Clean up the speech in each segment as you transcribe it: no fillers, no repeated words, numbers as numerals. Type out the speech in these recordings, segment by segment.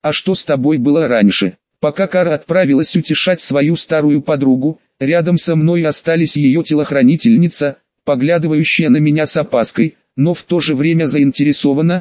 А что с тобой было раньше? Пока Кара отправилась утешать свою старую подругу, рядом со мной остались ее телохранительница, поглядывающая на меня с опаской, но в то же время заинтересована.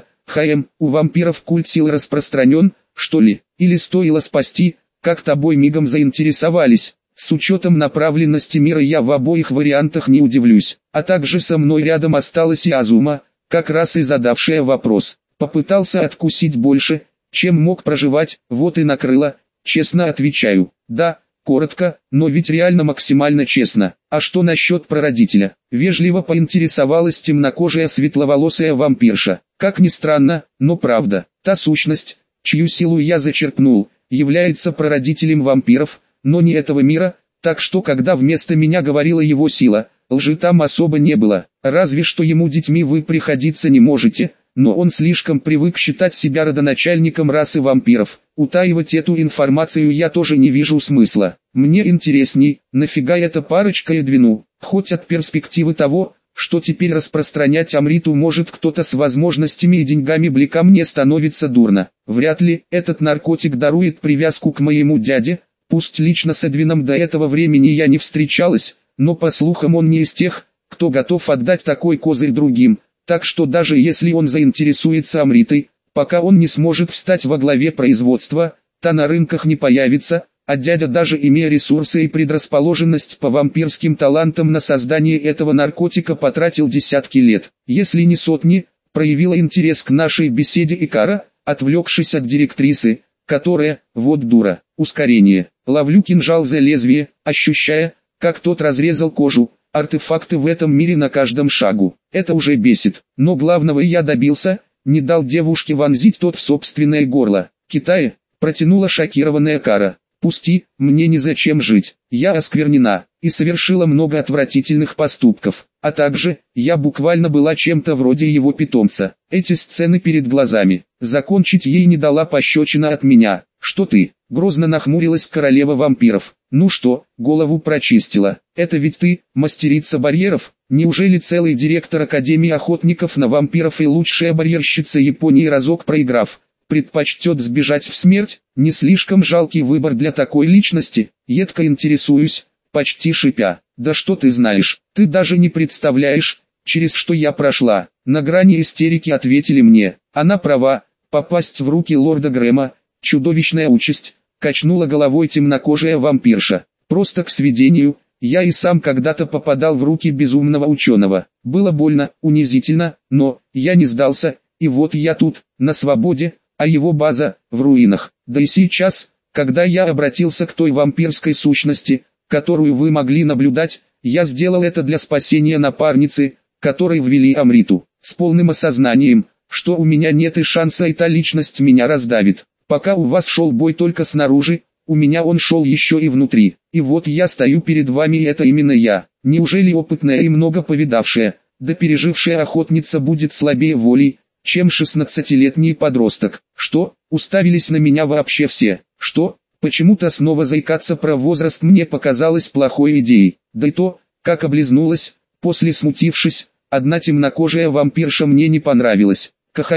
У вампиров культ силы распространен, что ли? Или стоило спасти, как тобой мигом заинтересовались? С учетом направленности мира я в обоих вариантах не удивлюсь. А также со мной рядом осталась и Азума, как раз и задавшая вопрос. Попытался откусить больше, чем мог проживать, вот и накрыло. Честно отвечаю, да, коротко, но ведь реально максимально честно. А что насчет прародителя? Вежливо поинтересовалась темнокожая светловолосая вампирша. Как ни странно, но правда, та сущность, чью силу я зачерпнул, является прародителем вампиров, но не этого мира, так что когда вместо меня говорила его сила, лжи там особо не было, разве что ему детьми вы приходиться не можете, но он слишком привык считать себя родоначальником расы вампиров. Утаивать эту информацию я тоже не вижу смысла. Мне интересней, нафига эта парочка Эдвину, хоть от перспективы того, что теперь распространять Амриту может кто-то с возможностями и деньгами Блика, мне становится дурно. Вряд ли этот наркотик дарует привязку к моему дяде, пусть лично с Эдвином до этого времени я не встречалась, но по слухам он не из тех, кто готов отдать такой козырь другим, так что даже если он заинтересуется Амритой, пока он не сможет встать во главе производства, та на рынках не появится, а дядя, даже имея ресурсы и предрасположенность по вампирским талантам, на создание этого наркотика потратил десятки лет, если не сотни. Проявила интерес к нашей беседе и Кара, отвлекшись от директрисы, которая, вот дура, ускорение. Ловлю кинжал за лезвие, ощущая, как тот разрезал кожу. Артефакты в этом мире на каждом шагу. Это уже бесит. Но главного я добился, не дал девушке вонзить тот в собственное горло. Китая, протянула шокированная Кара. Пусти, мне незачем жить. Я осквернена и совершила много отвратительных поступков. А также, я буквально была чем-то вроде его питомца. Эти сцены перед глазами. Закончить ей не дала пощечина от меня. Что ты? Грозно нахмурилась королева вампиров. Ну что, голову прочистила? Это ведь ты, мастерица барьеров? Неужели целый директор Академии охотников на вампиров и лучшая барьерщица Японии, разок проиграв, предпочтет сбежать в смерть? Не слишком жалкий выбор для такой личности? Едко интересуюсь, почти шипя. Да что ты знаешь, ты даже не представляешь, через что я прошла. На грани истерики ответили мне. Она права, попасть в руки лорда Грэма — чудовищная участь, качнула головой темнокожая вампирша. Просто к сведению, я и сам когда-то попадал в руки безумного ученого. Было больно, унизительно, но я не сдался, и вот я тут, на свободе, а его база в руинах. Да и сейчас, когда я обратился к той вампирской сущности, которую вы могли наблюдать, я сделал это для спасения напарницы, которой ввели Амриту, с полным осознанием, что у меня нет и шанса, и та личность меня раздавит. Пока у вас шел бой только снаружи, у меня он шел еще и внутри. И вот я стою перед вами, и это именно я. Неужели опытная и много повидавшая, да пережившая охотница будет слабее волей, чем 16-летний подросток? Что, уставились на меня вообще все? Что, почему-то снова заикаться про возраст мне показалось плохой идеей. Да и то, как облизнулась, после смутившись, одна темнокожая вампирша мне не понравилась.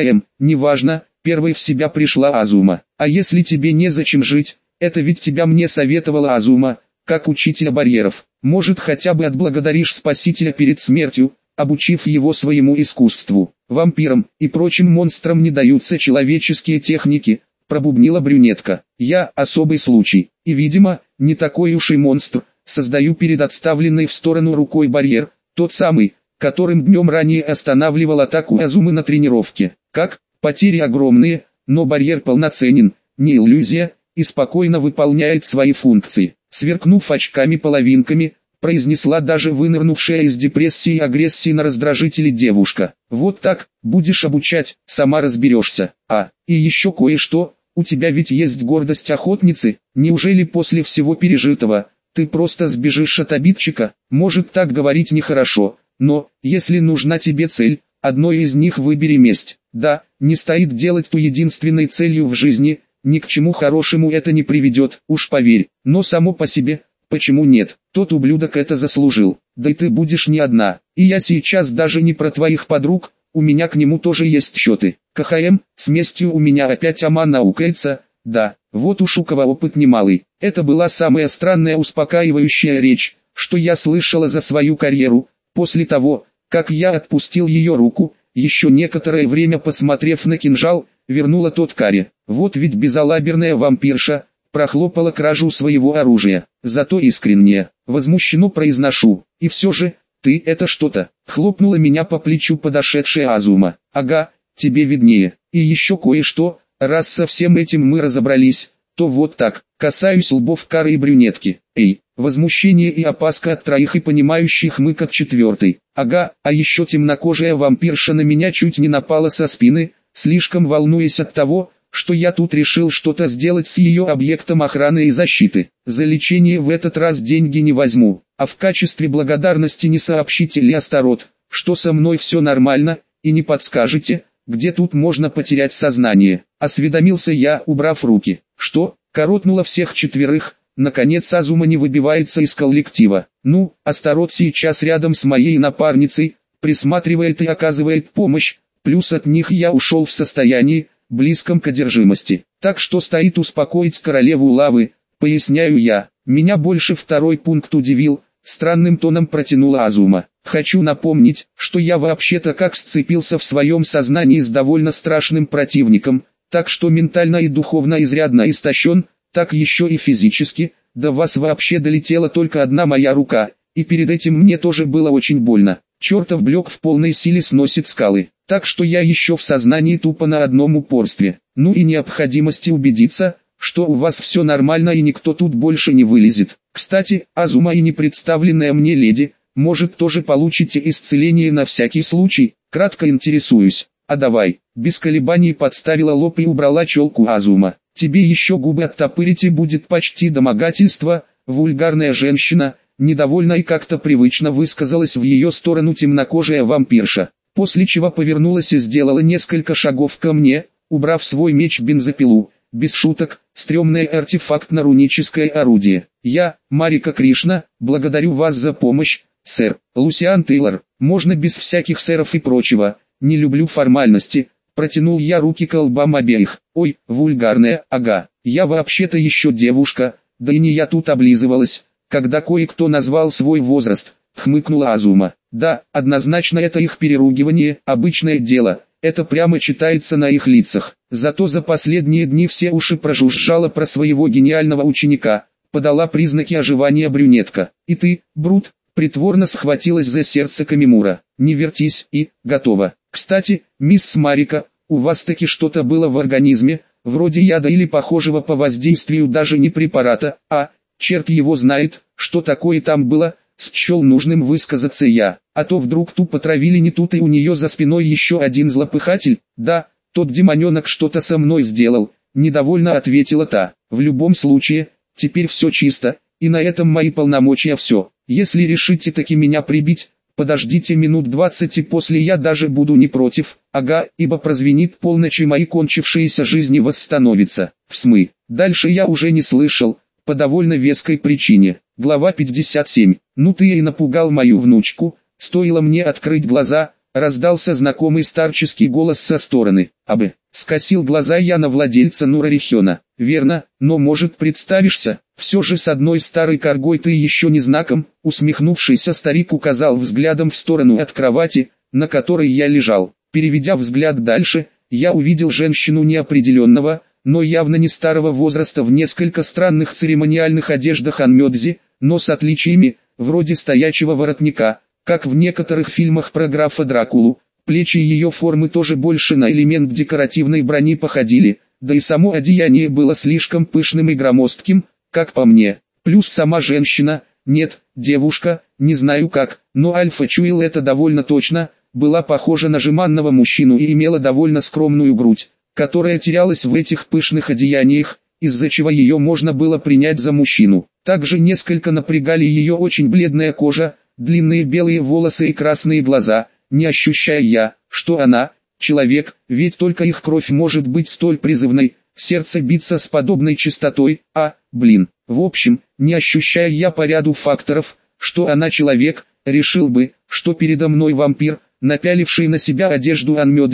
Неважно. Первой в себя пришла Азума. А если тебе незачем жить, это ведь тебя мне советовала Азума, как учителя барьеров. Может, хотя бы отблагодаришь спасителя перед смертью, обучив его своему искусству. Вампирам и прочим монстрам не даются человеческие техники, пробубнила брюнетка. Я особый случай, и видимо, не такой уж и монстр. Создаю перед отставленной в сторону рукой барьер, тот самый, которым днем ранее останавливал атаку Азумы на тренировке. Как? Потери огромные, но барьер полноценен, не иллюзия, и спокойно выполняет свои функции. Сверкнув очками-половинками, произнесла даже вынырнувшая из депрессии и агрессии на раздражители девушка. Вот так, будешь обучать, сама разберешься. И еще кое-что, у тебя ведь есть гордость охотницы, неужели после всего пережитого, ты просто сбежишь от обидчика? Может, так говорить нехорошо, но, если нужна тебе цель, одной из них выбери месть. Да, не стоит делать ту единственной целью в жизни, ни к чему хорошему это не приведет, уж поверь, но само по себе, почему нет, тот ублюдок это заслужил, да и ты будешь не одна, и я сейчас даже не про твоих подруг, у меня к нему тоже есть счеты. С местью у меня опять Аман наукается, Да, вот уж у кого опыт немалый. Это была самая странная успокаивающая речь, что я слышала за свою карьеру. После того, как я отпустил ее руку, еще некоторое время посмотрев на кинжал, вернула тот каре. Вот ведь безалаберная вампирша, прохлопала кражу своего оружия. Зато искренне, возмущенно произношу. И все же, ты это что-то, хлопнула меня по плечу подошедшая Азума. Ага, тебе виднее. И еще кое-что, раз со всем этим мы разобрались, то вот так, касаюсь лбов Кары и брюнетки. Эй, возмущение и опаска от троих и понимающих хмык от четвертой. Ага, а еще темнокожая вампирша на меня чуть не напала со спины, слишком волнуясь от того, что я тут решил что-то сделать с ее объектом охраны и защиты. За лечение в этот раз деньги не возьму, а в качестве благодарности не сообщите ли Астарот, что со мной все нормально, и не подскажете, где тут можно потерять сознание. Осведомился я, убрав руки. Что? Коротнула всех четверых. Наконец Азума не выбивается из коллектива. Ну, Астарот сейчас рядом с моей напарницей, присматривает и оказывает помощь, плюс от них я ушел в состоянии, близком к одержимости. Так что стоит успокоить королеву лавы, поясняю я. Меня больше второй пункт удивил, странным тоном протянула Азума. Хочу напомнить, что я вообще-то как сцепился в своем сознании с довольно страшным противником, так что ментально и духовно изрядно истощен, так еще и физически, до вас вообще долетела только одна моя рука, и перед этим мне тоже было очень больно. Чертов блок в полной силе сносит скалы, так что я еще в сознании тупо на одном упорстве. Ну и необходимости убедиться, что у вас все нормально и никто тут больше не вылезет. Кстати, Азума и непредставленная мне леди, может тоже получите исцеление на всякий случай, кратко интересуюсь. А давай, без колебаний подставила лоб и убрала челку Азума. Тебе еще губы оттопырить и будет почти домогательство, вульгарная женщина, недовольна и как-то привычно высказалась в ее сторону темнокожая вампирша, после чего повернулась и сделала несколько шагов ко мне, убрав свой меч-бензопилу. Без шуток, стрёмное артефактно-руническое орудие. Я, Марика Кришна, благодарю вас за помощь, сэр. Лусиан Тейлор, можно без всяких сэров и прочего, не люблю формальности. Протянул я руки к лбам обеих. Ой, вульгарная, ага, я вообще-то еще девушка, да и не я тут облизывалась, когда кое-кто назвал свой возраст, хмыкнула Азума. Да, однозначно это их переругивание, обычное дело, это прямо читается на их лицах. Зато за последние дни все уши прожужжала про своего гениального ученика, подала признаки оживания брюнетка. И ты, Брут, притворно схватилась за сердце Камимура. Не вертись и, готово. Кстати, мисс Марика, у вас таки что-то было в организме, вроде яда или похожего по воздействию даже не препарата, а, черт его знает, что такое там было, счел нужным высказаться я, а то вдруг тупо травили не тут и у нее за спиной еще один злопыхатель. Да, тот демоненок что-то со мной сделал, недовольно ответила та. В любом случае, теперь все чисто, и на этом мои полномочия все. Если решите таки меня прибить, подождите минут 20 и после я даже буду не против, ага, ибо прозвенит полночь и мои кончившиеся жизни восстановятся. Всмы. Дальше я уже не слышал, по довольно веской причине. Глава 57. Ну ты и напугал мою внучку, стоило мне открыть глаза, раздался знакомый старческий голос со стороны. Абы, скосил глаза я на владельца Нурарихена. Верно, но может представишься, все же с одной старой коргой ты еще не знаком, усмехнувшийся старик указал взглядом в сторону от кровати, на которой я лежал. Переведя взгляд дальше, я увидел женщину неопределенного, но явно не старого возраста в несколько странных церемониальных одеждах Анмёдзи, но с отличиями, вроде стоячего воротника, как в некоторых фильмах про графа Дракулу. Плечи ее формы тоже больше на элемент декоративной брони походили, да и само одеяние было слишком пышным и громоздким, как по мне. Плюс сама женщина, нет, девушка, не знаю как, но Альфа чуял это довольно точно, была похожа на жеманного мужчину и имела довольно скромную грудь, которая терялась в этих пышных одеяниях, из-за чего ее можно было принять за мужчину. Также несколько напрягали ее очень бледная кожа, длинные белые волосы и красные глаза, не ощущая я, что она, человек, ведь только их кровь может быть столь призывной, сердце биться с подобной частотой, в общем, не ощущая я по ряду факторов, что она человек, решил бы, что передо мной вампир, напяливший на себя одежду Анмёдзи,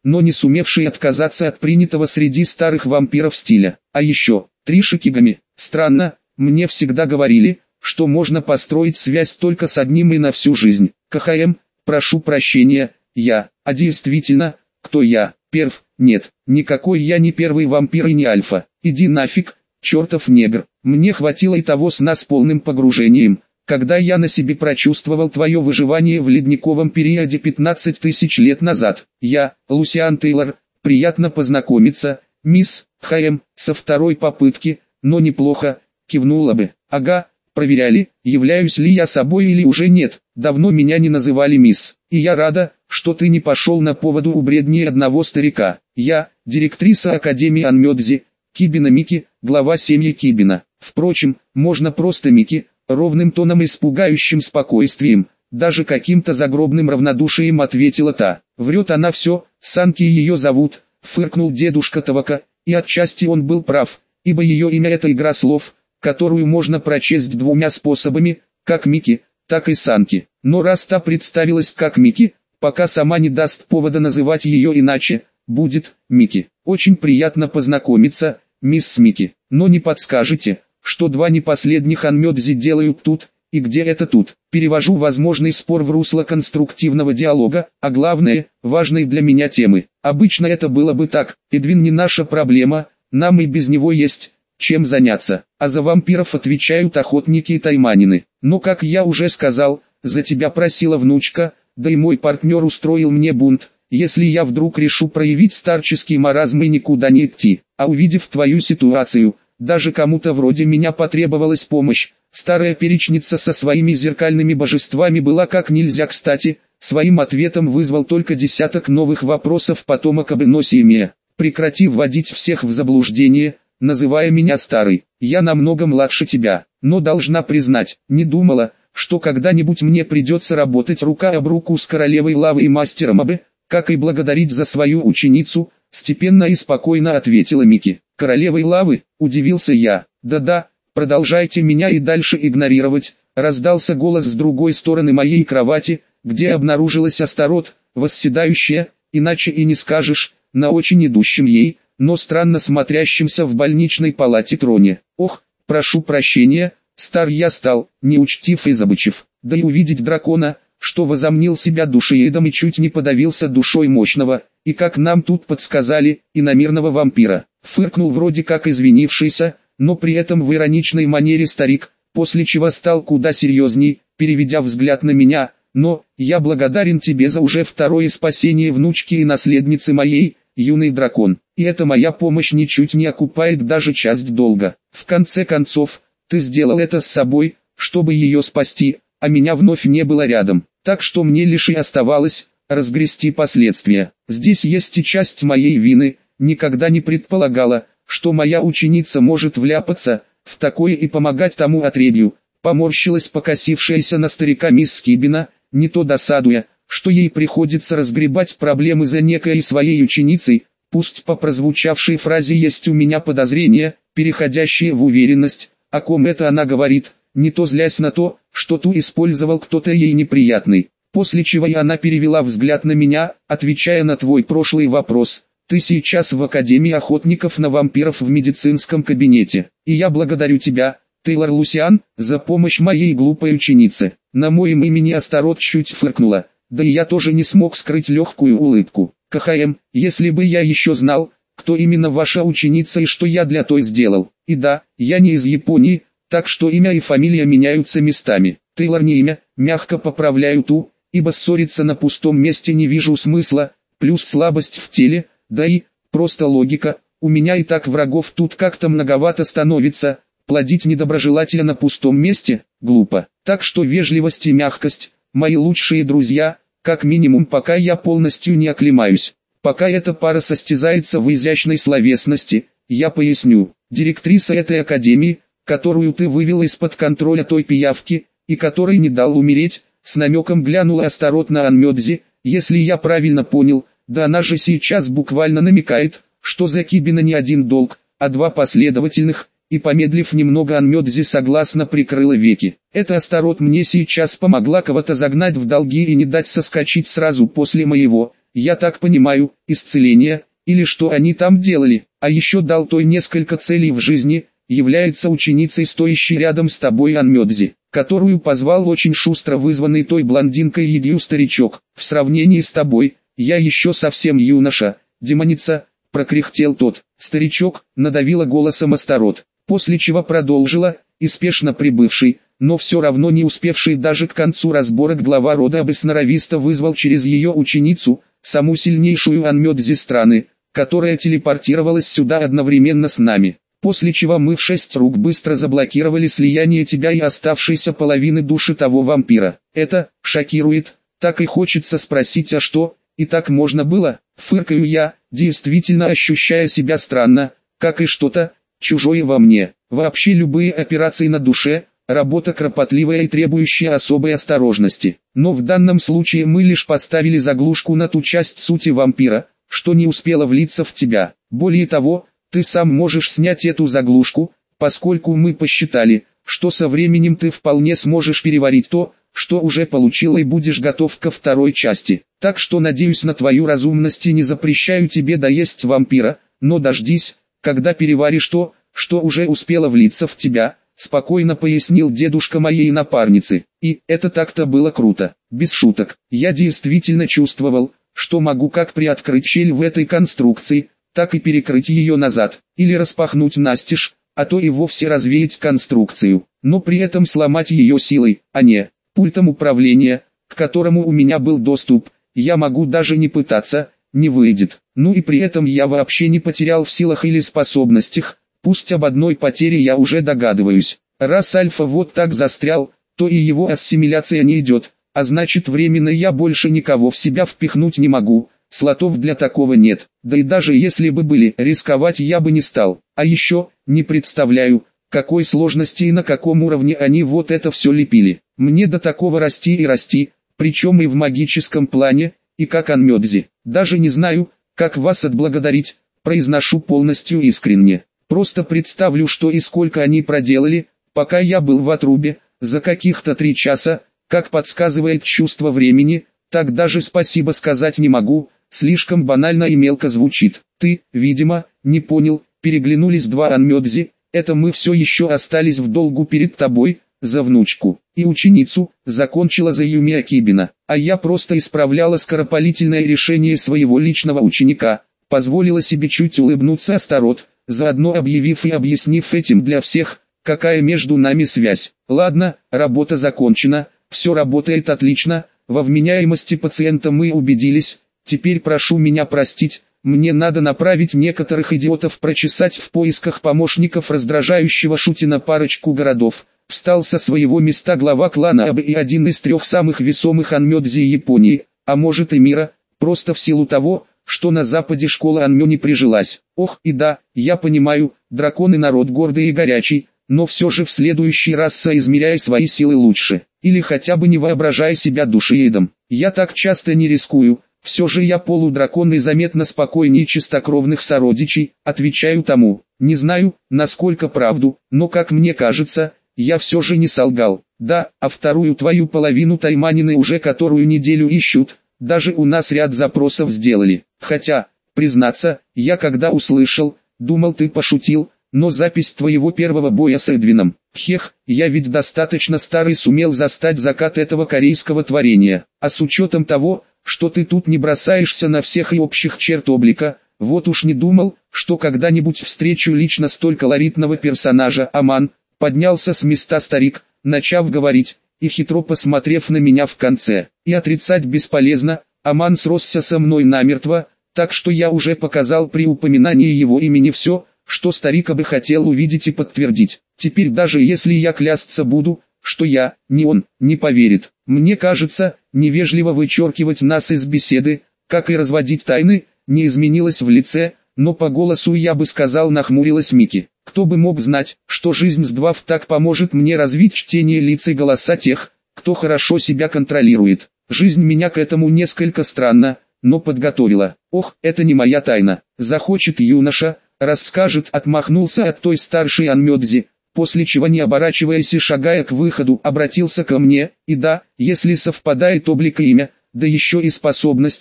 но не сумевший отказаться от принятого среди старых вампиров стиля. А еще, 3 шикигами. Странно, мне всегда говорили, что можно построить связь только с одним и на всю жизнь. КХМ, прошу прощения, а действительно, кто я? Перв, нет, никакой я не первый вампир и не альфа. Иди нафиг, чертов негр. Мне хватило и того сна с полным погружением, когда я на себе прочувствовал твое выживание в ледниковом периоде 15 тысяч лет назад. Я, Лусиан Тейлор, приятно познакомиться, мисс ХМ, со второй попытки, но неплохо, кивнула бы. Ага, проверяли, являюсь ли я собой или уже нет, давно меня не называли мисс, и я рада, что ты не пошел на поводу у бредней одного старика. Я, директриса Академии Анмёдзи, Кибина Мики, глава семьи Кибина. Впрочем, можно просто Мики, ровным тоном и испугающим спокойствием, даже каким-то загробным равнодушием ответила та. Врет она все, Санки ее зовут, фыркнул дедушка Тавака, и отчасти он был прав, ибо ее имя это игра слов, которую можно прочесть двумя способами, как Мики, так и Санки. Но раз та представилась как Мики, пока сама не даст повода называть ее иначе, будет Мики. Очень приятно познакомиться, мисс Мики. Но не подскажете, что 2 непоследних Анмёдзи делают тут, и где это тут? Перевожу возможный спор в русло конструктивного диалога, а главное, важной для меня темы. Обычно это было бы так: Эдвин не наша проблема, нам и без него есть чем заняться. А за вампиров отвечают охотники и тайманины. Но как я уже сказал, за тебя просила внучка, да и мой партнер устроил мне бунт, если я вдруг решу проявить старческий маразм и никуда не идти. А увидев твою ситуацию, даже кому-то вроде меня потребовалась помощь. Старая перечница со своими зеркальными божествами была как нельзя кстати, своим ответом вызвал только десяток новых вопросов потомок об Эносиме. Прекрати вводить всех в заблуждение, называя меня старой. Я намного младше тебя, но должна признать, не думала, что когда-нибудь мне придется работать рука об руку с королевой лавы и мастером Абе, как и благодарить за свою ученицу, степенно и спокойно ответила Мики. Королевой лавы, удивился я. Да-да, продолжайте меня и дальше игнорировать, раздался голос с другой стороны моей кровати, где обнаружилась Астарот, восседающая, иначе и не скажешь, на очень идущем ей, но странно смотрящимся в больничной палате троне. Ох, прошу прощения, стар я стал, неучтив и забычив, да и увидеть дракона, что возомнил себя душеедом и чуть не подавился душой мощного, и как нам тут подсказали, иномирного вампира. Фыркнул вроде как извинившийся, но при этом в ироничной манере старик, после чего стал куда серьезней, переведя взгляд на меня, но, я благодарен тебе за уже второе спасение внучки и наследницы моей, юный дракон, и эта моя помощь ничуть не окупает даже часть долга. В конце концов, ты сделал это с собой, чтобы ее спасти, а меня вновь не было рядом, так что мне лишь и оставалось разгрести последствия. Здесь есть и часть моей вины, никогда не предполагала, что моя ученица может вляпаться в такое и помогать тому отребью. Поморщилась покосившаяся на старика мисс Кибина, не то досадуя, что ей приходится разгребать проблемы за некой своей ученицей, пусть по прозвучавшей фразе есть у меня подозрения, переходящие в уверенность, о ком это она говорит, не то злясь на то, что ту использовал кто-то ей неприятный. После чего и она перевела взгляд на меня, отвечая на твой прошлый вопрос. Ты сейчас в Академии охотников на вампиров в медицинском кабинете, и я благодарю тебя, Тейлор Лусиан, за помощь моей глупой ученице. На моем имени Астарот чуть фыркнула, да и я тоже не смог скрыть легкую улыбку. КХМ, если бы я еще знал, кто именно ваша ученица и что я для той сделал. И да, я не из Японии, так что имя и фамилия меняются местами. Тейлор не имя, мягко поправляю ту, ибо ссориться на пустом месте не вижу смысла, плюс слабость в теле, да и, просто логика, у меня и так врагов тут как-то многовато становится, плодить недоброжелателя на пустом месте, глупо. Так что вежливость и мягкость, мои лучшие друзья, как минимум пока я полностью не оклемаюсь. Пока эта пара состязается в изящной словесности, я поясню, директриса этой академии, которую ты вывел из-под контроля той пиявки, и которой не дал умереть, с намеком глянула Астарот на Анмёдзи, если я правильно понял, да она же сейчас буквально намекает, что за Кибина не один долг, а 2 последовательных, и помедлив немного Анмёдзи согласно прикрыла веки. Эта Астарот мне сейчас помогла кого-то загнать в долги и не дать соскочить сразу после моего, я так понимаю, исцеление, или что они там делали, а еще дал той несколько целей в жизни, является ученицей, стоящей рядом с тобой Анмёдзи, которую позвал очень шустро вызванный той блондинкой Егью старичок. В сравнении с тобой, я еще совсем юноша, демоница, прокряхтел тот. Старичок надавила голосом Астарот, после чего продолжила, и спешно прибывший, но все равно не успевший даже к концу разборок глава рода Абысноровиста вызвал через ее ученицу, саму сильнейшую Анмёдзи страны, которая телепортировалась сюда одновременно с нами. После чего мы в 6 рук быстро заблокировали слияние тебя и оставшейся половины души того вампира. Это шокирует, так и хочется спросить, а что, и так можно было? Фыркаю я, действительно ощущая себя странно, как и что-то чужое во мне. Вообще любые операции на душе, работа кропотливая и требующая особой осторожности. Но в данном случае мы лишь поставили заглушку на ту часть сути вампира, что не успела влиться в тебя. Более того, ты сам можешь снять эту заглушку, поскольку мы посчитали, что со временем ты вполне сможешь переварить то, что уже получил, и будешь готов ко второй части. Так что надеюсь на твою разумность и не запрещаю тебе доесть вампира, но дождись, когда переваришь то, что уже успело влиться в тебя, спокойно пояснил дедушка моей напарницы. И это так-то было круто, без шуток. Я действительно чувствовал, что могу как приоткрыть щель в этой конструкции, так и перекрыть ее назад, или распахнуть настежь, а то и вовсе развеять конструкцию, но при этом сломать ее силой, а не пультом управления, к которому у меня был доступ. Я могу даже не пытаться, не выйдет. Ну и при этом я вообще не потерял в силах или способностях, пусть об одной потере я уже догадываюсь. Раз Альфа вот так застрял, то и его ассимиляция не идет, а значит временно я больше никого в себя впихнуть не могу. Слотов для такого нет, да и даже если бы были, рисковать я бы не стал. А еще, не представляю, какой сложности и на каком уровне они вот это все лепили. Мне до такого расти и расти, причем и в магическом плане, и как Анмёдзи. Даже не знаю, как вас отблагодарить, произношу полностью искренне. Просто представлю, что и сколько они проделали, пока я был в отрубе, за каких-то 3 часа, как подсказывает чувство времени, так даже спасибо сказать не могу. Слишком банально и мелко звучит. Ты, видимо, не понял, переглянулись два Анмёдзи, это мы все еще остались в долгу перед тобой, за внучку и ученицу, закончила Заюми Акибина. А я просто исправляла скоропалительное решение своего личного ученика, позволила себе чуть улыбнуться Астарот, заодно объявив и объяснив этим для всех, какая между нами связь. Ладно, работа закончена, все работает отлично, во вменяемости пациента мы убедились. Теперь прошу меня простить, мне надо направить некоторых идиотов прочесать в поисках помощников раздражающего Шутина парочку городов. Встал со своего места глава клана Абы и один из 3 самых весомых Анмёдзи Японии, а может и мира, просто в силу того, что на западе школа Анмё не прижилась. Ох, и да, я понимаю, драконы народ гордый и горячий, но все же в следующий раз соизмеряй свои силы лучше, или хотя бы не воображай себя душеедом. Я так часто не рискую. Все же я полудракон и заметно спокойнее чистокровных сородичей, отвечаю тому. Не знаю, насколько правду, но как мне кажется, я все же не солгал. Да, а вторую твою половину тайманины уже которую неделю ищут, даже у нас ряд запросов сделали. Хотя, признаться, я когда услышал, думал ты пошутил, но запись твоего первого боя с Эдвином. Хех, я ведь достаточно старый, сумел застать закат этого корейского творения, а с учетом того, что ты тут не бросаешься на всех и общих черт облика, вот уж не думал, что когда-нибудь встречу лично столь колоритного персонажа. Аман, поднялся с места старик, начав говорить, и хитро посмотрев на меня в конце. И отрицать бесполезно, Аман сросся со мной намертво, так что я уже показал при упоминании его имени все, что старик бы хотел увидеть и подтвердить. Теперь даже если я клясться буду, что я, не он, не поверит. Мне кажется, невежливо вычеркивать нас из беседы, как и разводить тайны, не изменилось в лице, но по голосу я бы сказал, нахмурилась Мики. Кто бы мог знать, что жизнь с Двав так поможет мне развить чтение лиц и голоса тех, кто хорошо себя контролирует. Жизнь меня к этому несколько странно, но подготовила. Ох, это не моя тайна. Захочет юноша, расскажет, отмахнулся от той старшей Анмёдзи. После чего, не оборачиваясь и шагая к выходу, обратился ко мне, и да, если совпадает облик и имя, да еще и способности,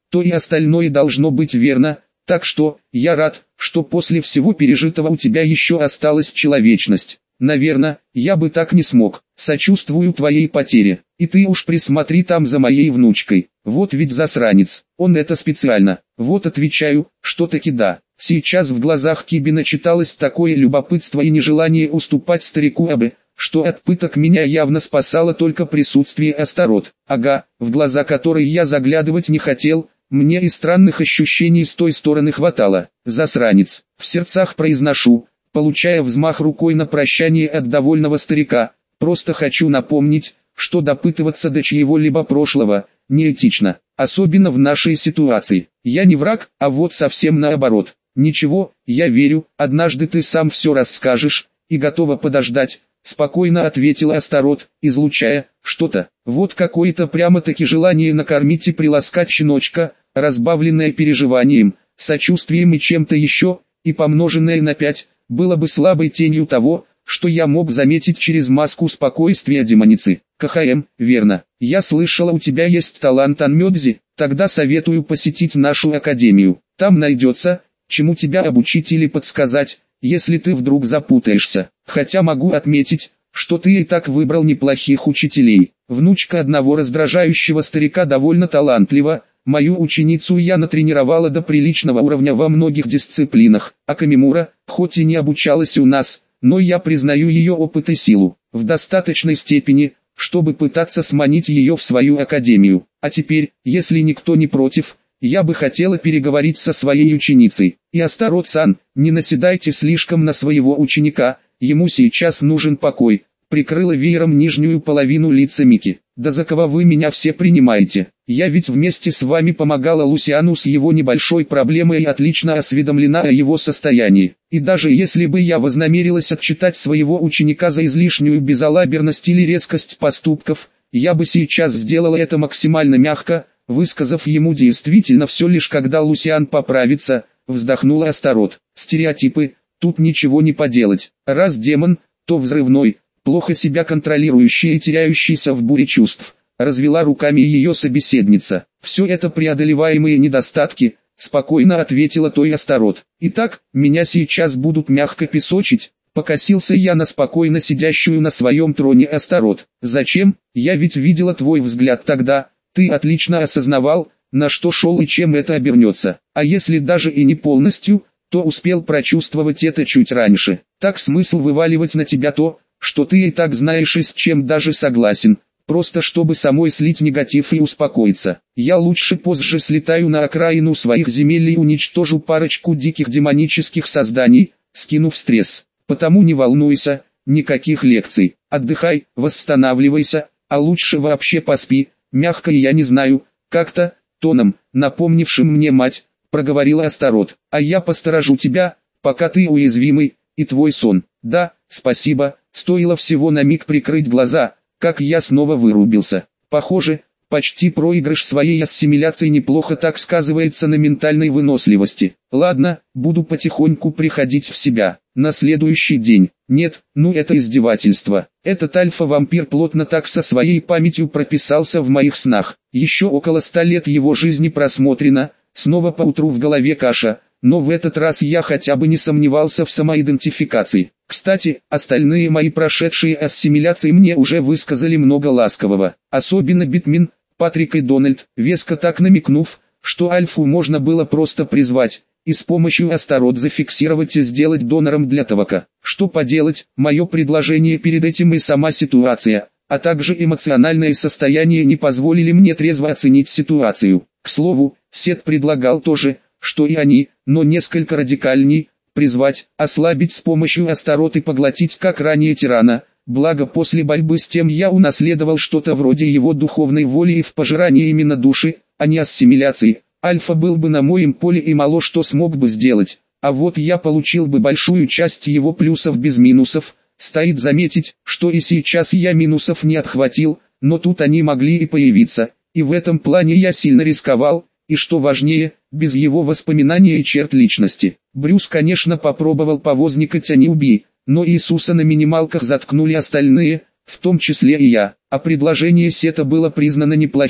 то и остальное должно быть верно, так что, я рад, что после всего пережитого у тебя еще осталась человечность. Наверное, я бы так не смог. Сочувствую твоей потере. И ты уж присмотри там за моей внучкой. Вот ведь засранец. Он это специально. Вот отвечаю, что таки да. Сейчас в глазах Кибина читалось такое любопытство и нежелание уступать старику Абе, что от пыток меня явно спасало только присутствие Астарот. Ага, в глаза которой я заглядывать не хотел, мне и странных ощущений с той стороны хватало. Засранец. В сердцах произношу, получая взмах рукой на прощание от довольного старика. Просто хочу напомнить, что допытываться до чьего-либо прошлого неэтично, особенно в нашей ситуации. Я не враг, а вот совсем наоборот. Ничего, я верю, однажды ты сам все расскажешь, и готова подождать, спокойно ответила Астарот, излучая что-то, вот какое-то прямо-таки желание накормить и приласкать щеночка, разбавленное переживанием, сочувствием и чем-то еще, и помноженное на 5, было бы слабой тенью того, что я мог заметить через маску спокойствия демоницы. КХМ, верно. Я слышала, у тебя есть талант Анмёдзи, тогда советую посетить нашу академию. Там найдется, чему тебя обучить или подсказать, если ты вдруг запутаешься. Хотя могу отметить, что ты и так выбрал неплохих учителей. Внучка одного раздражающего старика довольно талантлива. Мою ученицу я натренировала до приличного уровня во многих дисциплинах, а Камимура, хоть и не обучалась у нас, но я признаю ее опыт и силу, в достаточной степени, чтобы пытаться сманить ее в свою академию. А теперь, если никто не против, я бы хотела переговорить со своей ученицей. И Астарот-сан, не наседайте слишком на своего ученика, ему сейчас нужен покой. Прикрыла веером нижнюю половину лица Мики. Да за кого вы меня все принимаете? Я ведь вместе с вами помогала Лусиану с его небольшой проблемой и отлично осведомлена о его состоянии. И даже если бы я вознамерилась отчитать своего ученика за излишнюю безалаберность или резкость поступков, я бы сейчас сделала это максимально мягко, высказав ему действительно все лишь когда Лусиан поправится, вздохнула Астарот. Стереотипы, тут ничего не поделать. Раз демон, то взрывной, плохо себя контролирующий и теряющийся в буре чувств. Развела руками ее собеседница. Все это преодолеваемые недостатки, спокойно ответила той Астарот. Итак, меня сейчас будут мягко песочить. Покосился я на спокойно сидящую на своем троне Астарот. Зачем? Я ведь видела твой взгляд тогда. Ты отлично осознавал, на что шел и чем это обернется. А если даже и не полностью, то успел прочувствовать это чуть раньше. Так смысл вываливать на тебя то, что ты и так знаешь и с чем даже согласен, просто чтобы самой слить негатив и успокоиться. Я лучше позже слетаю на окраину своих земель и уничтожу парочку диких демонических созданий, скинув стресс. Потому не волнуйся, никаких лекций. Отдыхай, восстанавливайся, а лучше вообще поспи. Мягко и я не знаю, как-то, тоном, напомнившим мне мать, проговорила Астарот. А я посторожу тебя, пока ты уязвимый, и твой сон. Да, спасибо. Стоило всего на миг прикрыть глаза, как я снова вырубился. Похоже, почти проигрыш своей ассимиляции неплохо так сказывается на ментальной выносливости. Ладно, буду потихоньку приходить в себя. На следующий день. Нет, ну это издевательство. Этот альфа-вампир плотно так со своей памятью прописался в моих снах. Еще около 100 лет его жизни просмотрено, снова поутру в голове каша. Но в этот раз я хотя бы не сомневался в самоидентификации. Кстати, остальные мои прошедшие ассимиляции мне уже высказали много ласкового. Особенно Битмин, Патрик и Дональд, веско так намекнув, что Альфу можно было просто призвать, и с помощью Астарот зафиксировать и сделать донором для Тавака. Что поделать, мое предложение перед этим и сама ситуация, а также эмоциональное состояние не позволили мне трезво оценить ситуацию. К слову, Сет предлагал то же, что и они, но несколько радикальней, призвать, ослабить с помощью Астарот и поглотить как ранее тирана, благо после борьбы с тем я унаследовал что-то вроде его духовной воли и в пожирании именно души, а не ассимиляции. Альфа был бы на моем поле и мало что смог бы сделать, а вот я получил бы большую часть его плюсов без минусов. Стоит заметить, что и сейчас я минусов не отхватил, но тут они могли и появиться, и в этом плане я сильно рисковал. И что важнее, без его воспоминания и черт личности. Брюс, конечно, попробовал повозникать, а не убий, но Иисуса на минималках заткнули остальные, в том числе и я, а предложение Сета было признано неплохим.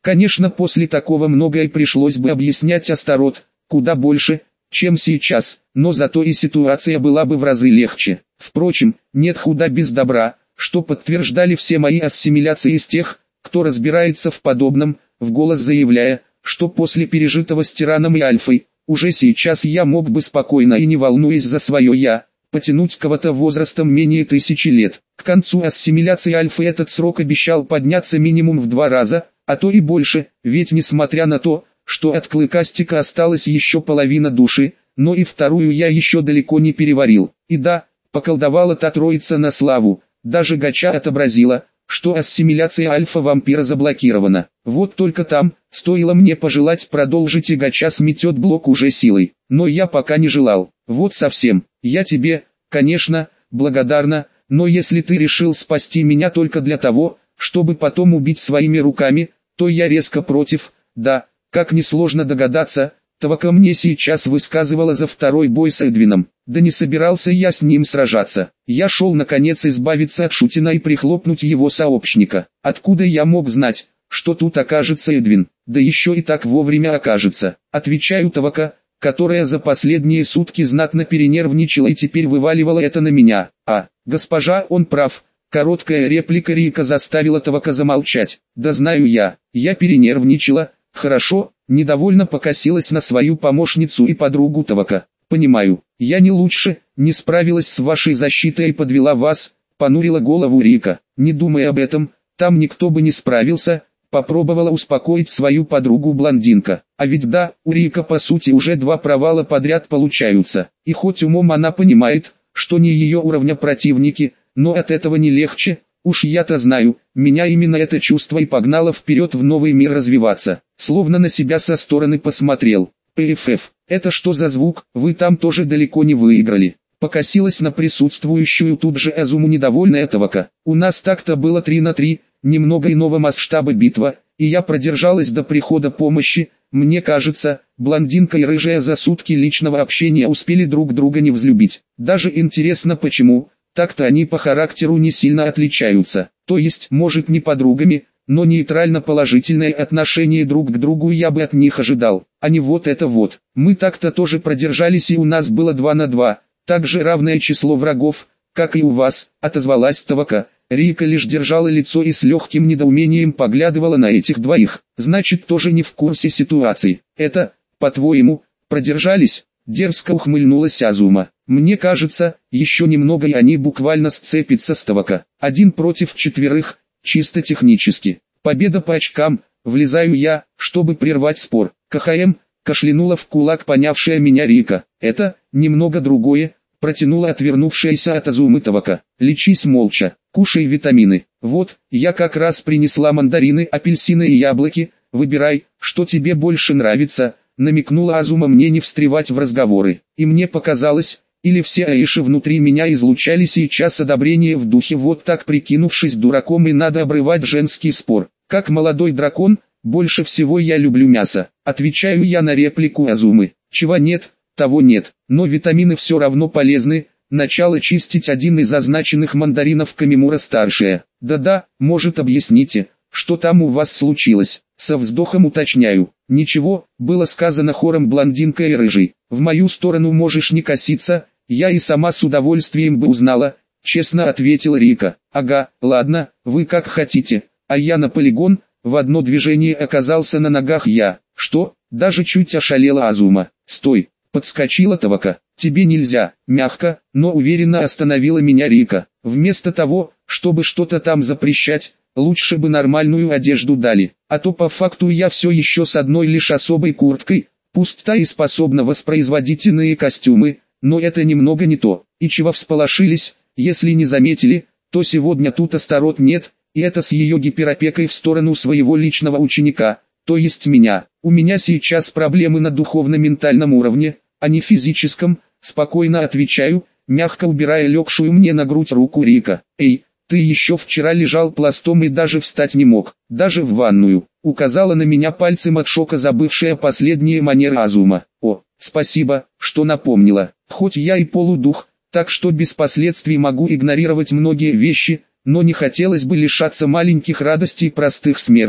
Конечно, после такого многое пришлось бы объяснять Астарот, куда больше, чем сейчас, но зато и ситуация была бы в разы легче. Впрочем, нет худа без добра, что подтверждали все мои ассимиляции из тех, кто разбирается в подобном, в голос заявляя, что после пережитого с Тираном и Альфой, уже сейчас я мог бы спокойно и не волнуясь за свое «я», потянуть кого-то возрастом менее 1000 лет. К концу ассимиляции Альфы этот срок обещал подняться минимум в 2 раза, а то и больше, ведь несмотря на то, что от Клыкастика осталась еще половина души, но и вторую я еще далеко не переварил. И да, поколдовала та троица на славу, даже гача отобразила, что ассимиляция альфа-вампира заблокирована. Вот только там, стоило мне пожелать продолжить, и гача сметет блок уже силой. Но я пока не желал. Вот совсем. Я тебе, конечно, благодарна, но если ты решил спасти меня только для того, чтобы потом убить своими руками, то я резко против. Да, как несложно догадаться, Тавака мне сейчас высказывала за второй бой с Эдвином. Да не собирался я с ним сражаться. Я шел наконец избавиться от Шутина и прихлопнуть его сообщника. Откуда я мог знать, что тут окажется Эдвин, да еще и так вовремя окажется? Отвечаю Тавака, которая за последние сутки знатно перенервничала и теперь вываливала это на меня. Госпожа, он прав. Короткая реплика Рика заставила Тавака замолчать. Да знаю я перенервничала. Хорошо, недовольно покосилась на свою помощницу и подругу Тавака. Понимаю, я не лучше, не справилась с вашей защитой и подвела вас, понурила голову Рика. Не думай об этом, там никто бы не справился, попробовала успокоить свою подругу блондинка. А ведь да, у Рика по сути уже 2 провала подряд получаются. И хоть умом она понимает, что не ее уровня противники, но от этого не легче. Уж я-то знаю, меня именно это чувство и погнало вперед в новый мир развиваться. Словно на себя со стороны посмотрел. ПФФ, это что за звук, вы там тоже далеко не выиграли. Покосилась на присутствующую тут же Азуму недовольная Тавака. У нас так-то было 3 на 3, немного иного масштаба битва, и я продержалась до прихода помощи. Мне кажется, блондинка и рыжая за сутки личного общения успели друг друга не взлюбить. Даже интересно почему. Так-то они по характеру не сильно отличаются, то есть, может, не подругами, но нейтрально-положительное отношение друг к другу я бы от них ожидал, а не вот это вот. Мы так-то тоже продержались и у нас было 2 на 2, также равное число врагов, как и у вас, отозвалась Тавака. Рика лишь держала лицо и с легким недоумением поглядывала на этих двоих, значит тоже не в курсе ситуации. Это, по-твоему, продержались? Дерзко ухмыльнулась Азума. Мне кажется, еще немного и они буквально сцепятся с Тавака. 1 против 4, чисто технически. Победа по очкам, влезаю я, чтобы прервать спор. КХМ, кашлянула в кулак понявшая меня Рика. Это, немного другое, протянула отвернувшаяся от Азумы Тавака. Лечись молча, кушай витамины. Вот, я как раз принесла мандарины, апельсины и яблоки, выбирай, что тебе больше нравится. Намекнула Азума мне не встревать в разговоры, и мне показалось, или все аиши внутри меня излучали сейчас одобрение в духе вот так прикинувшись дураком и надо обрывать женский спор. Как молодой дракон, больше всего я люблю мясо, отвечаю я на реплику Азумы. Чего нет, того нет, но витамины все равно полезны. Начало чистить один из означенных мандаринов Камимура-старшая. Да-да, может объясните, что там у вас случилось? Со вздохом уточняю. Ничего, было сказано хором блондинка и рыжий. В мою сторону можешь не коситься, я и сама с удовольствием бы узнала, честно ответила Рика. Ага, ладно, вы как хотите, а я на полигон. В одно движение оказался на ногах я. Что? Даже чуть ошалела Азума. Стой, подскочила Тавака. Тебе нельзя, мягко, но уверенно остановила меня Рика. Вместо того, чтобы что-то там запрещать, лучше бы нормальную одежду дали, а то по факту я все еще с одной лишь особой курткой, пусть та и способна воспроизводить иные костюмы, но это немного не то. И чего всполошились, если не заметили, то сегодня тут Астарот нет, и это с ее гиперопекой в сторону своего личного ученика, то есть меня. У меня сейчас проблемы на духовно-ментальном уровне, а не физическом, спокойно отвечаю, мягко убирая легшую мне на грудь руку Рика. Эй, ты еще вчера лежал пластом и даже встать не мог, даже в ванную, указала на меня пальцем от шока забывшая последние манеры Азума. О, спасибо, что напомнила, хоть я и полудух, так что без последствий могу игнорировать многие вещи, но не хотелось бы лишаться маленьких радостей простых смертных.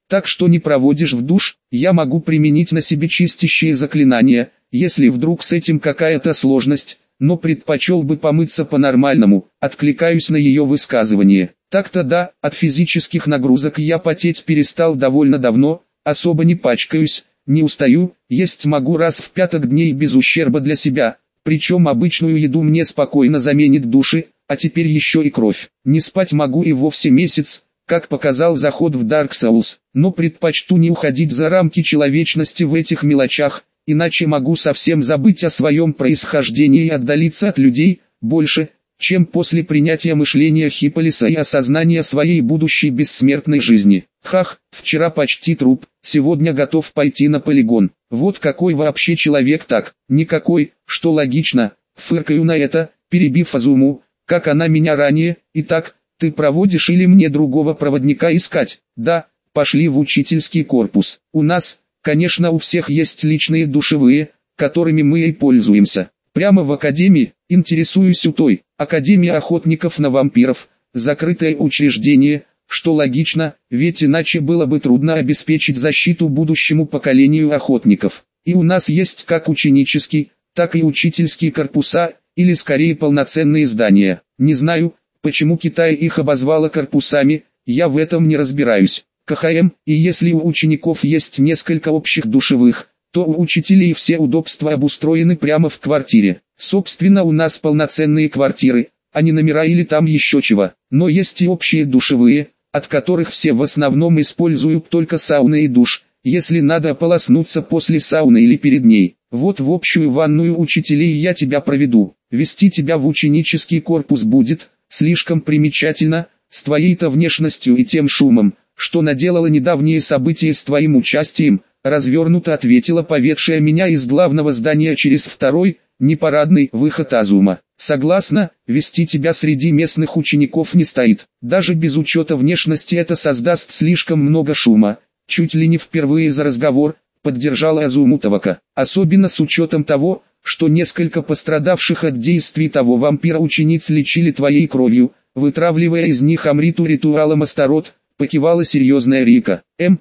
Так что не проводишь в душ, я могу применить на себе чистящие заклинания, если вдруг с этим какая-то сложность, но предпочел бы помыться по-нормальному, откликаюсь на ее высказывание. Так-то да, от физических нагрузок я потеть перестал довольно давно, особо не пачкаюсь, не устаю, есть могу раз в 5 дней без ущерба для себя, причем обычную еду мне спокойно заменит души, а теперь еще и кровь. Не спать могу и вовсе месяц, как показал заход в Dark Souls, но предпочту не уходить за рамки человечности в этих мелочах, иначе могу совсем забыть о своем происхождении и отдалиться от людей, больше, чем после принятия мышления Хипполиса и осознания своей будущей бессмертной жизни. Хах, вчера почти труп, сегодня готов пойти на полигон. Вот какой вообще человек так, никакой, что логично, фыркаю на это, перебив Азуму, как она меня ранее, итак, ты проводишь или мне другого проводника искать? Да, пошли в учительский корпус. У нас, конечно, у всех есть личные душевые, которыми мы и пользуемся. Прямо в академии, интересуюсь у той, Академия охотников на вампиров, закрытое учреждение, что логично, ведь иначе было бы трудно обеспечить защиту будущему поколению охотников. И у нас есть как ученический, так и учительские корпуса, или скорее полноценные здания. Не знаю, почему Китай их обозвала корпусами, я в этом не разбираюсь. КХМ, и если у учеников есть несколько общих душевых, то у учителей все удобства обустроены прямо в квартире. Собственно, у нас полноценные квартиры, а не номера или там еще чего. Но есть и общие душевые, от которых все в основном используют только сауны и душ, если надо ополоснуться после сауны или перед ней. Вот в общую ванную учителей я тебя проведу. Вести тебя в ученический корпус будет слишком примечательно, с твоей-то внешностью и тем шумом, что наделало недавние события с твоим участием, развернуто ответила поведшая меня из главного здания через второй, непарадный выход Азума. Согласна, вести тебя среди местных учеников не стоит. Даже без учета внешности это создаст слишком много шума. Чуть ли не впервые за разговор, поддержала Азуму Тавака. Особенно с учетом того, что несколько пострадавших от действий того вампира учениц лечили твоей кровью, вытравливая из них амриту ритуалом Астарот, покивала серьезная Рика.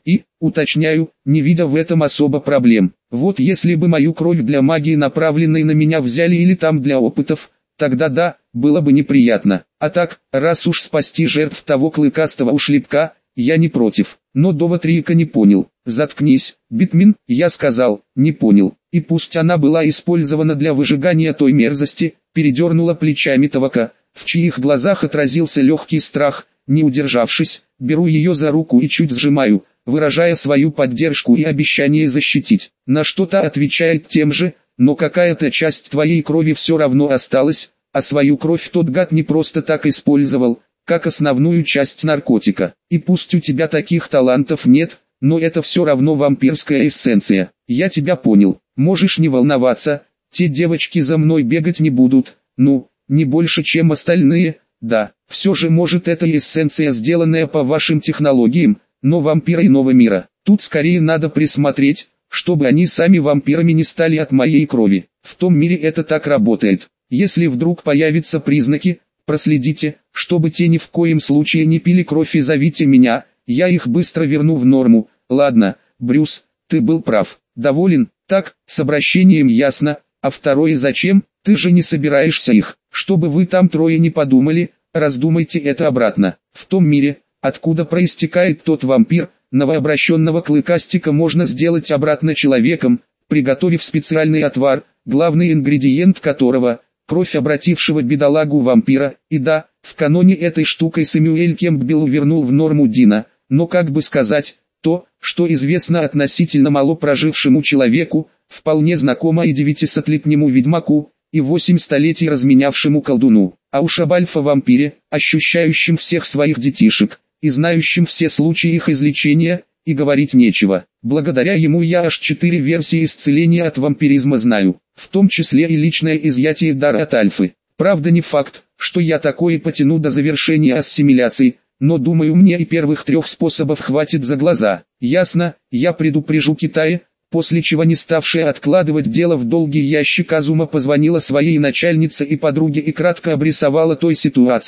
Уточняю, не видя в этом особо проблем. Вот если бы мою кровь для магии направленной на меня взяли или там для опытов, тогда да, было бы неприятно. А так, раз уж спасти жертв того клыкастого ушлепка, я не против. Но довод Рика не понял. Заткнись, Битмин, я сказал, не понял. И пусть она была использована для выжигания той мерзости, передернула плечами Тавака, в чьих глазах отразился легкий страх. Не удержавшись, беру ее за руку и чуть сжимаю, выражая свою поддержку и обещание защитить. На что-то отвечает тем же, но какая-то часть твоей крови все равно осталась, а свою кровь тот гад не просто так использовал, как основную часть наркотика. И пусть у тебя таких талантов нет, но это все равно вампирская эссенция. Я тебя понял, можешь не волноваться, те девочки за мной бегать не будут, ну, не больше чем остальные. Да, все же может это эссенция, сделанная по вашим технологиям, но вампиры иного мира. Тут скорее надо присмотреть, чтобы они сами вампирами не стали от моей крови. В том мире это так работает. Если вдруг появятся признаки, проследите, чтобы те ни в коем случае не пили кровь и зовите меня, я их быстро верну в норму. Ладно, Брюс, ты был прав. Доволен? Так, с обращением ясно. А второе зачем? Ты же не собираешься их, чтобы вы там трое не подумали, раздумайте это обратно. В том мире, откуда проистекает тот вампир, новообращенного клыкастика можно сделать обратно человеком, приготовив специальный отвар, главный ингредиент которого – кровь обратившего бедолагу вампира. И да, в каноне этой штукой Сэмюэль Кэмпбелл вернул в норму Дина, но как бы сказать, то, что известно относительно мало прожившему человеку, вполне знакомо и 900-летнему ведьмаку, и 8 столетий разменявшему колдуну. А уж об альфа-вампире, ощущающем всех своих детишек, и знающим все случаи их излечения, и говорить нечего. Благодаря ему я аж 4 версии исцеления от вампиризма знаю, в том числе и личное изъятие дара от альфы. Правда, не факт, что я такое потяну до завершения ассимиляции, но думаю, мне и первых 3 способов хватит за глаза. Ясно, я предупрежу Китая. После чего, не ставшая откладывать дело в долгий ящик, Азума позвонила своей начальнице и подруге и кратко обрисовала той ситуацию,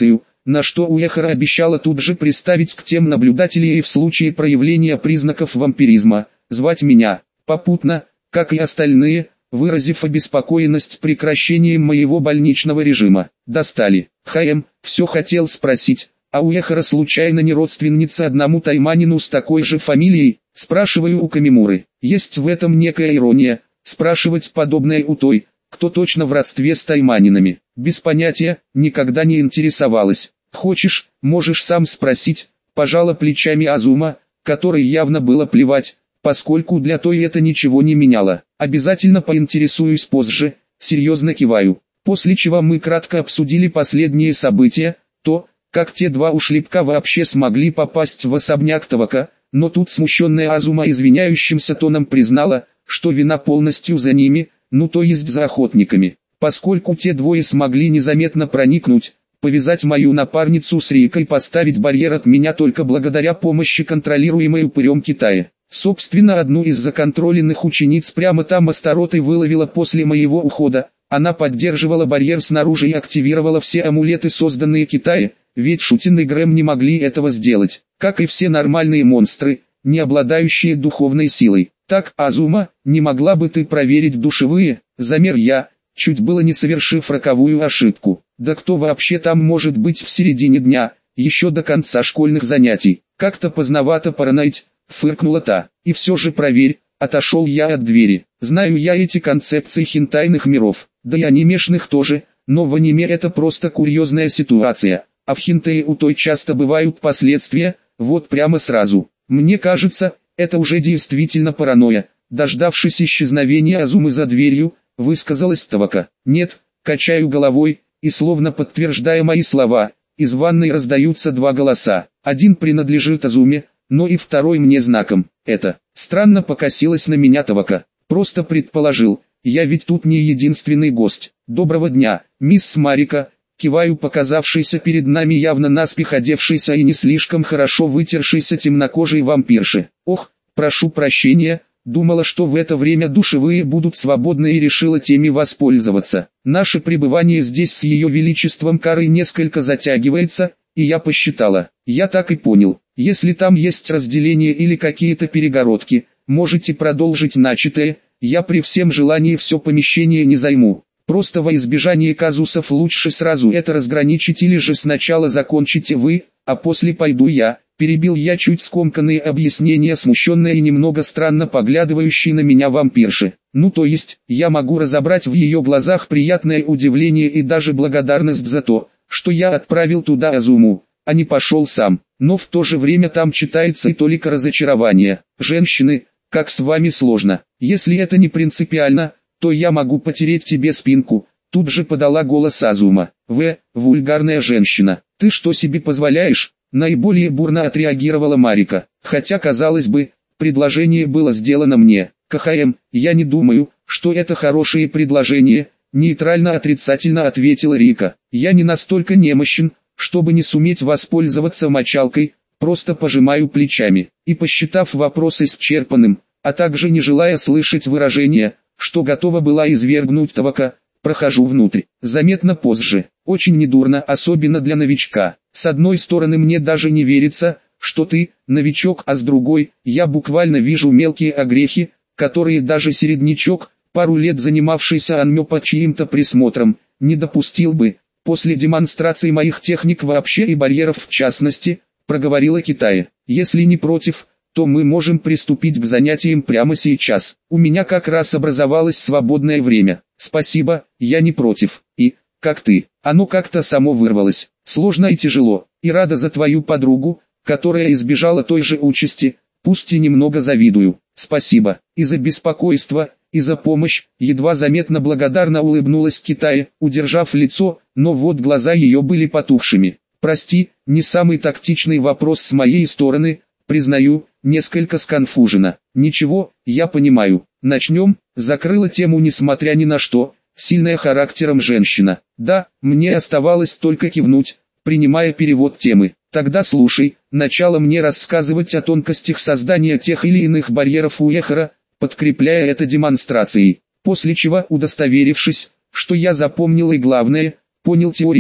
на что Уэхара обещала тут же приставить к тем наблюдателей и в случае проявления признаков вампиризма, звать меня, попутно, как и остальные, выразив обеспокоенность прекращением моего больничного режима. Достали. Все хотел спросить, а Уэхара случайно не родственница одному тайманину с такой же фамилией? Спрашиваю у Камимуры. Есть в этом некая ирония, спрашивать подобное у той, кто точно в родстве с тайманинами. Без понятия, никогда не интересовалась. Хочешь, можешь сам спросить, пожала плечами Азума, которой явно было плевать, поскольку для той это ничего не меняло. Обязательно поинтересуюсь позже, серьезно киваю. После чего мы кратко обсудили последние события, то, как те два ушлепка вообще смогли попасть в особняк Тавака, но тут смущенная Азума извиняющимся тоном признала, что вина полностью за ними, ну то есть за охотниками, поскольку те двое смогли незаметно проникнуть, повязать мою напарницу с Рикой, поставить барьер от меня только благодаря помощи контролируемой упырем Китая. Собственно, одну из законтроленных учениц прямо там Астароты выловила после моего ухода. Она поддерживала барьер снаружи и активировала все амулеты, созданные Китаем, ведь Шутин и Грэм не могли этого сделать, как и все нормальные монстры, не обладающие духовной силой. Так, Азума, не могла бы ты проверить душевые? Замер я, чуть было не совершив роковую ошибку. Да кто вообще там может быть в середине дня, еще до конца школьных занятий? Как-то поздновато параноить, фыркнула та. И все же проверь. Отошел я от двери. Знаю я эти концепции хентайных миров, да и анимешных тоже, но в аниме это просто курьезная ситуация, а в хентае у той часто бывают последствия, вот прямо сразу. Мне кажется, это уже действительно паранойя. Дождавшись исчезновения Азумы за дверью, высказалась Тавака. Нет, качаю головой, и словно подтверждая мои слова, из ванной раздаются два голоса. Один принадлежит Азуме, но и второй мне знаком. Это странно покосилась на меня Тавака. Просто предположил, я ведь тут не единственный гость. Доброго дня, мисс Марика. Киваю показавшейся перед нами явно наспех одевшейся и не слишком хорошо вытершейся темнокожей вампирши. Ох, прошу прощения, думала, что в это время душевые будут свободны и решила теми воспользоваться. Наше пребывание здесь с ее величеством Карой несколько затягивается, и я посчитала. Я так и понял. Если там есть разделение или какие-то перегородки, можете продолжить начатое, я при всем желании все помещение не займу. Просто во избежание казусов лучше сразу это разграничить или же сначала закончите вы, а после пойду я. Перебил я чуть скомканные объяснения смущенной и немного странно поглядывающей на меня вампирши. Ну то есть, я могу разобрать в ее глазах приятное удивление и даже благодарность за то, что я отправил туда Азуму, а не пошел сам. Но в то же время там читается и толика разочарования. Женщины, как с вами сложно. Если это не принципиально, то я могу потереть тебе спинку. Тут же подала голос Азума. Вульгарная женщина. Ты что себе позволяешь? Наиболее бурно отреагировала Марика. Хотя, казалось бы, предложение было сделано мне. Я не думаю, что это хорошее предложение. Нейтрально-отрицательно ответила Рика. Я не настолько немощен, чтобы не суметь воспользоваться мочалкой, просто пожимаю плечами. И посчитав вопрос исчерпанным, а также не желая слышать выражения, что готова была извергнуть Тавака, прохожу внутрь. Заметно позже. Очень недурно, особенно для новичка. С одной стороны мне даже не верится, что ты, новичок, а с другой, я буквально вижу мелкие огрехи, которые даже середнячок, пару лет занимавшийся анмё под чьим-то присмотром, не допустил бы. После демонстрации моих техник вообще и барьеров в частности, проговорила Китая. Если не против, то мы можем приступить к занятиям прямо сейчас. У меня как раз образовалось свободное время. Спасибо, я не против. И, как ты, оно как-то само вырвалось. Сложно и тяжело. И рада за твою подругу, которая избежала той же участи, пусть и немного завидую. Спасибо. И за беспокойство, и за помощь. Едва заметно благодарно улыбнулась Китая, удержав лицо, но вот глаза ее были потухшими. Прости, не самый тактичный вопрос с моей стороны, признаю, несколько сконфужена. Ничего, я понимаю. Начнем. Закрыла тему несмотря ни на что. Сильная характером женщина. Да, мне оставалось только кивнуть, принимая перевод темы. Тогда слушай, начало мне рассказывать о тонкостях создания тех или иных барьеров у Эхара, подкрепляя это демонстрацией. После чего, удостоверившись, что я запомнил и главное, понял теорию,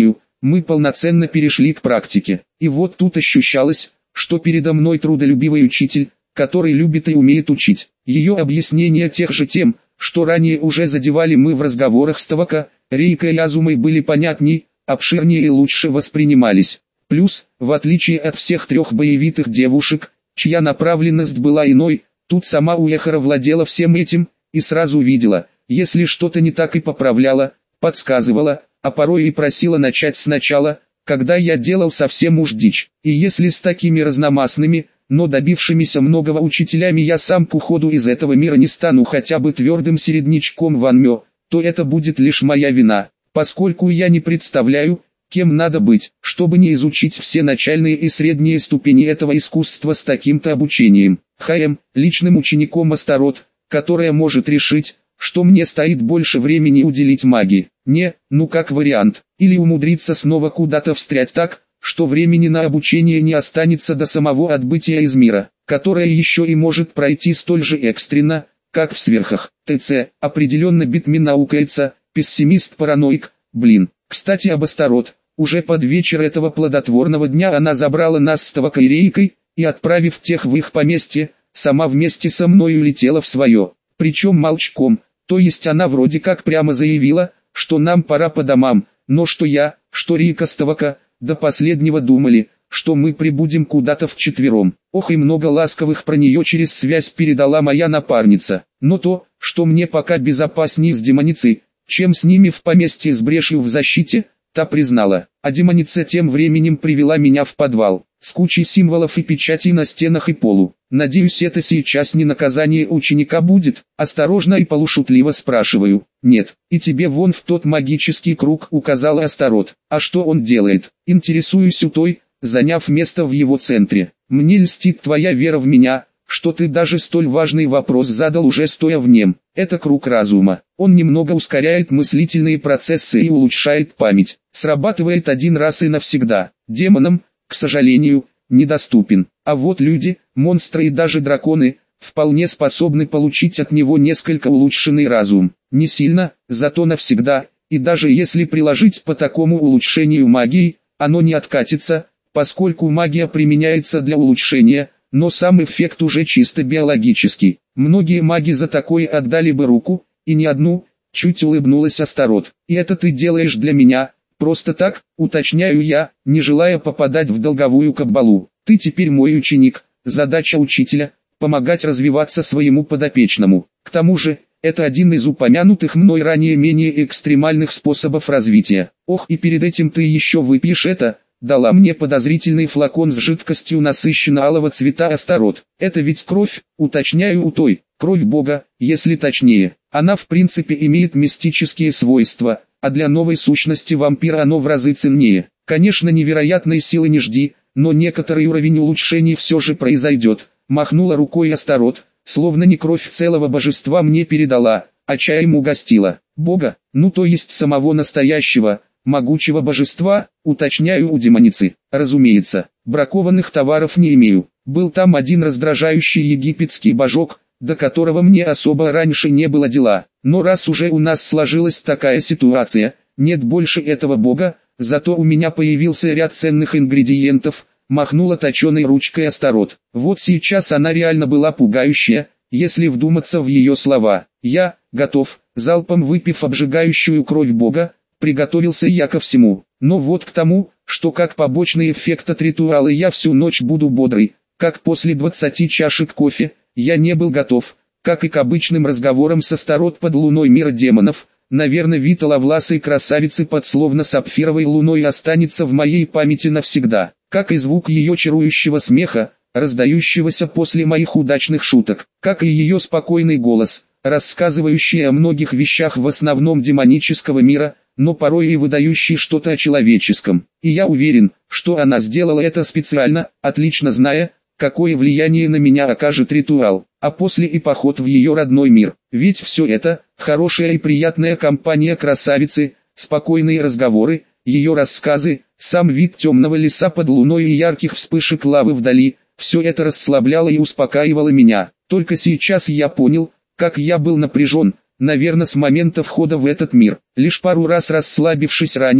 мы полноценно перешли к практике. И вот тут ощущалось, что передо мной трудолюбивый учитель, который любит и умеет учить. Ее объяснения тех же тем, что ранее уже задевали мы в разговорах с Тавака, Рейка и Азумой, были понятней, обширнее и лучше воспринимались. Плюс, в отличие от всех трех боевитых девушек, чья направленность была иной, тут сама Уэхара владела всем этим, и сразу видела, если что-то не так, и поправляла, подсказывала, а порой и просила начать сначала, когда я делал совсем уж дичь. И если с такими разномастными, но добившимися многого учителями я сам к уходу из этого мира не стану хотя бы твердым середнячком в Анмё, то это будет лишь моя вина, поскольку я не представляю, кем надо быть, чтобы не изучить все начальные и средние ступени этого искусства с таким-то обучением. Личным учеником Астарот, которая может решить, что мне стоит больше времени уделить магии. Как вариант, или умудриться снова куда-то встрять так, что времени на обучение не останется до самого отбытия из мира, которое еще и может пройти столь же экстренно, как в сверхах. ТЦ определенно Битми наукается, пессимист-параноик, Кстати, об Астарот. Уже под вечер этого плодотворного дня она забрала нас с Тавакой и Рейкой, и, отправив тех в их поместье, сама вместе со мной улетела в свое. Причем молчком, то есть она вроде как прямо заявила, что нам пора по домам, но что я, что Рейка с Тавака, до последнего думали, что мы прибудем куда-то вчетвером. Ох, и много ласковых про нее через связь передала моя напарница. Но то, что мне пока безопаснее с демоницей, чем с ними в поместье с брешью в защите, та признала. А демоница тем временем привела меня в подвал, с кучей символов и печатей на стенах и полу. Надеюсь, это сейчас не наказание ученика будет? Осторожно и полушутливо спрашиваю. Нет, и тебе вон в тот магический круг указала Астарот. А что он делает? Интересуюсь у той, заняв место в его центре. Мне льстит твоя вера в меня, что ты даже столь важный вопрос задал, уже стоя в нем. Это круг разума. Он немного ускоряет мыслительные процессы и улучшает память. Срабатывает один раз и навсегда. Демонам, к сожалению, недоступен. А вот люди, монстры и даже драконы вполне способны получить от него несколько улучшенный разум. Не сильно, зато навсегда, и даже если приложить по такому улучшению магии, оно не откатится, поскольку магия применяется для улучшения, но сам эффект уже чисто биологический. Многие маги за такое отдали бы руку, и не одну, чуть улыбнулась Астарот. И это ты делаешь для меня, просто так, уточняю я, не желая попадать в долговую кабалу. Ты теперь мой ученик, задача учителя – помогать развиваться своему подопечному. К тому же, это один из упомянутых мной ранее менее экстремальных способов развития. Ох, и перед этим ты еще выпьешь это. Дала мне подозрительный флакон с жидкостью насыщенно-алого цвета Астарот. Это ведь кровь, уточняю у той, кровь Бога, если точнее. Она в принципе имеет мистические свойства, а для новой сущности вампира оно в разы ценнее. Конечно, невероятной силы не жди, но некоторый уровень улучшений все же произойдет. Махнула рукой Астарот, словно не кровь целого божества мне передала, а чаем угостила. Бога, то есть самого настоящего, могучего божества, уточняю у демоницы. Разумеется, бракованных товаров не имею. Был там один раздражающий египетский божок, до которого мне особо раньше не было дела. Но раз уже у нас сложилась такая ситуация, нет больше этого бога, зато у меня появился ряд ценных ингредиентов, махнула точеной ручкой Астарот. Вот сейчас она реально была пугающая, если вдуматься в ее слова. Я, готов, залпом выпив обжигающую кровь бога, приготовился я ко всему. Но вот к тому, что как побочный эффект от ритуала я всю ночь буду бодрый, как после 20 чашек кофе, я не был готов, как и к обычным разговорам с Астарот под луной мира демонов. Наверное, вид ловласой красавицы под словно сапфировой луной останется в моей памяти навсегда, как и звук ее чарующего смеха, раздающегося после моих удачных шуток, как и ее спокойный голос, рассказывающий о многих вещах в основном демонического мира, но порой и выдающий что-то о человеческом. И я уверен, что она сделала это специально, отлично зная, какое влияние на меня окажет ритуал, а после и поход в ее родной мир. Ведь все это, хорошая и приятная компания красавицы, спокойные разговоры, ее рассказы, сам вид темного леса под луной и ярких вспышек лавы вдали, все это расслабляло и успокаивало меня. Только сейчас я понял, как я был напряжен, наверное, с момента входа в этот мир. Лишь пару раз расслабившись ранее,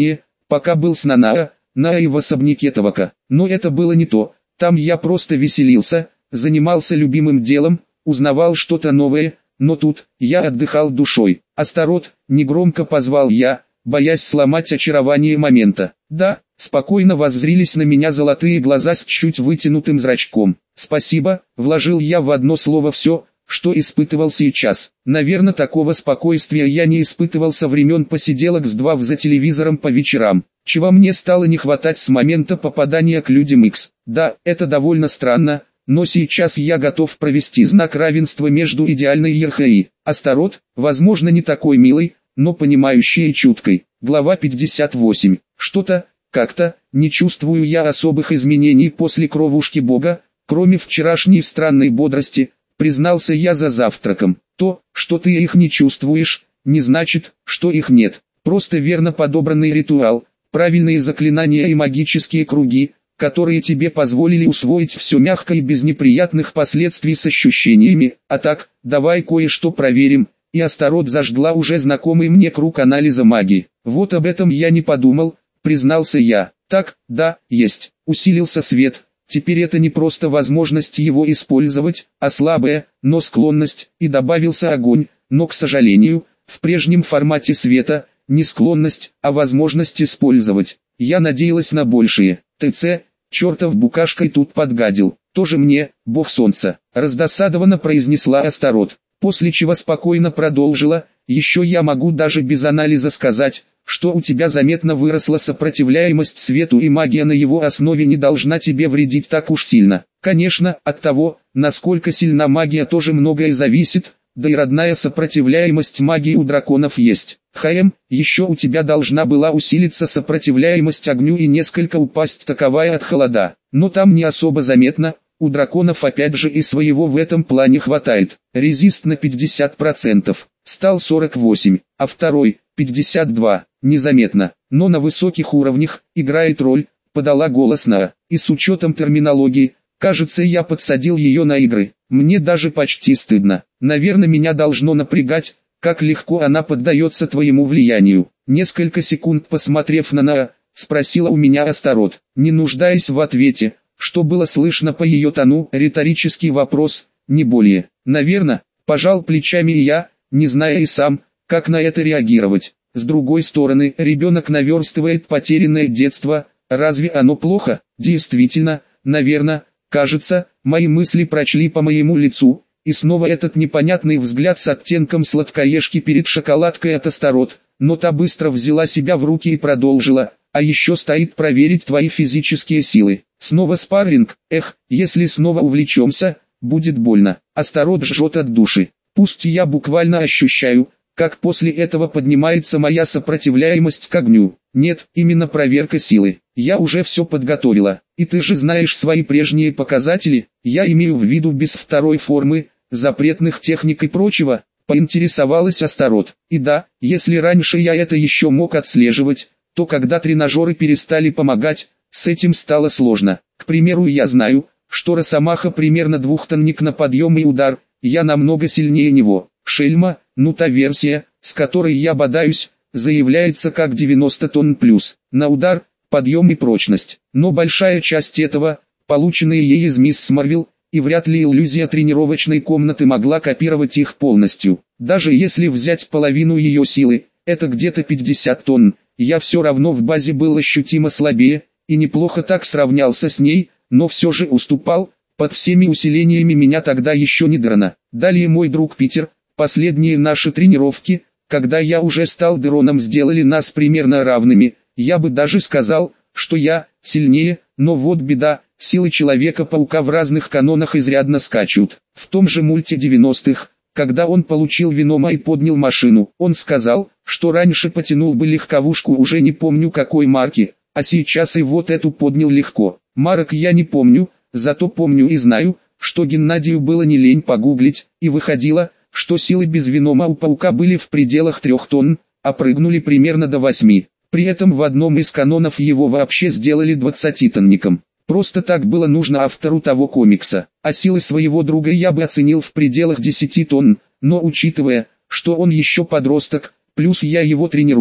пока был с Наа и в особняке Тавака. Но это было не то, там я просто веселился, занимался любимым делом, узнавал что-то новое, но тут я отдыхал душой. «Астарот», негромко позвал я, боясь сломать очарование момента. «Да», спокойно воззрились на меня золотые глаза с чуть вытянутым зрачком. «Спасибо», вложил я в одно слово все, что испытывал сейчас. Наверное, такого спокойствия я не испытывал со времен посиделок с 2 за телевизором по вечерам, чего мне стало не хватать с момента попадания к Людям Икс. Да, это довольно странно, но сейчас я готов провести знак равенства между идеальной Ерхаи. Астарот, возможно, не такой милой, но понимающей и чуткой. Глава 58. Что-то, как-то, не чувствую я особых изменений после кровушки Бога, кроме вчерашней странной бодрости, признался я за завтраком. То, что ты их не чувствуешь, не значит, что их нет. Просто верно подобранный ритуал, правильные заклинания и магические круги, которые тебе позволили усвоить все мягко и без неприятных последствий с ощущениями. А так, давай кое-что проверим. И Астарот зажгла уже знакомый мне круг анализа магии. Вот об этом я не подумал, признался я. Так, да, есть. Усилился свет. Теперь это не просто возможность его использовать, а слабая, но склонность, и добавился огонь, но, к сожалению, в прежнем формате света, не склонность, а возможность использовать. Я надеялась на большее. ТЦ, чертов букашкой тут подгадил. Тоже мне, бог солнца, раздосадованно произнесла Астарот, после чего спокойно продолжила, еще я могу даже без анализа сказать, что у тебя заметно выросла сопротивляемость свету и магия на его основе не должна тебе вредить так уж сильно. Конечно, от того, насколько сильна магия тоже многое зависит, да и родная сопротивляемость магии у драконов есть. Еще у тебя должна была усилиться сопротивляемость огню и несколько упасть таковая от холода. Но там не особо заметно, у драконов опять же и своего в этом плане хватает. Резист на 50%, стал 48, а второй, 52, незаметно, но на высоких уровнях, играет роль, подала голос Наа. И с учетом терминологии, кажется, я подсадил ее на игры. Мне даже почти стыдно. Наверное, меня должно напрягать, как легко она поддается твоему влиянию. Несколько секунд посмотрев на Наа, спросила у меня Астарот, не нуждаясь в ответе, что было слышно по ее тону, риторический вопрос, не более. Наверное, пожал плечами и я, не зная и сам, как на это реагировать. С другой стороны, ребенок наверстывает потерянное детство, разве оно плохо? Действительно, наверное, кажется, мои мысли прочли по моему лицу, и снова этот непонятный взгляд с оттенком сладкоежки перед шоколадкой от Астарот, но та быстро взяла себя в руки и продолжила, а еще стоит проверить твои физические силы. Снова спарринг, если снова увлечемся, будет больно. Астарот жжет от души. Пусть я буквально ощущаю, как после этого поднимается моя сопротивляемость к огню. Нет, именно проверка силы. Я уже все подготовила. И ты же знаешь свои прежние показатели, я имею в виду без второй формы, запретных техник и прочего, поинтересовалась Астарот. И да, если раньше я это еще мог отслеживать, то когда тренажеры перестали помогать, с этим стало сложно. К примеру, я знаю, что Росомаха примерно 2-тонник на подъем и удар, я намного сильнее него. Шельма, ну та версия, с которой я бодаюсь, заявляется как 90 тонн плюс, на удар, подъем и прочность. Но большая часть этого, полученная ей из Мисс Марвел, и вряд ли иллюзия тренировочной комнаты могла копировать их полностью. Даже если взять половину ее силы, это где-то 50 тонн, я все равно в базе был ощутимо слабее, и неплохо так сравнялся с ней, но все же уступал, под всеми усилениями меня тогда еще не драно. Далее мой друг Питер, последние наши тренировки, когда я уже стал Дероном, сделали нас примерно равными, я бы даже сказал, что я сильнее, но вот беда, силы Человека-паука в разных канонах изрядно скачут. В том же мульте 90-х, когда он получил Венома и поднял машину, он сказал, что раньше потянул бы легковушку уже не помню какой марки, а сейчас и вот эту поднял легко. Марок я не помню, зато помню и знаю, что Геннадию было не лень погуглить, и выходило, что силы без Венома у паука были в пределах 3 тонн, а прыгнули примерно до 8. При этом в одном из канонов его вообще сделали 20-тонником. Просто так было нужно автору того комикса, а силы своего друга я бы оценил в пределах 10 тонн, но учитывая, что он еще подросток, плюс я его тренирую,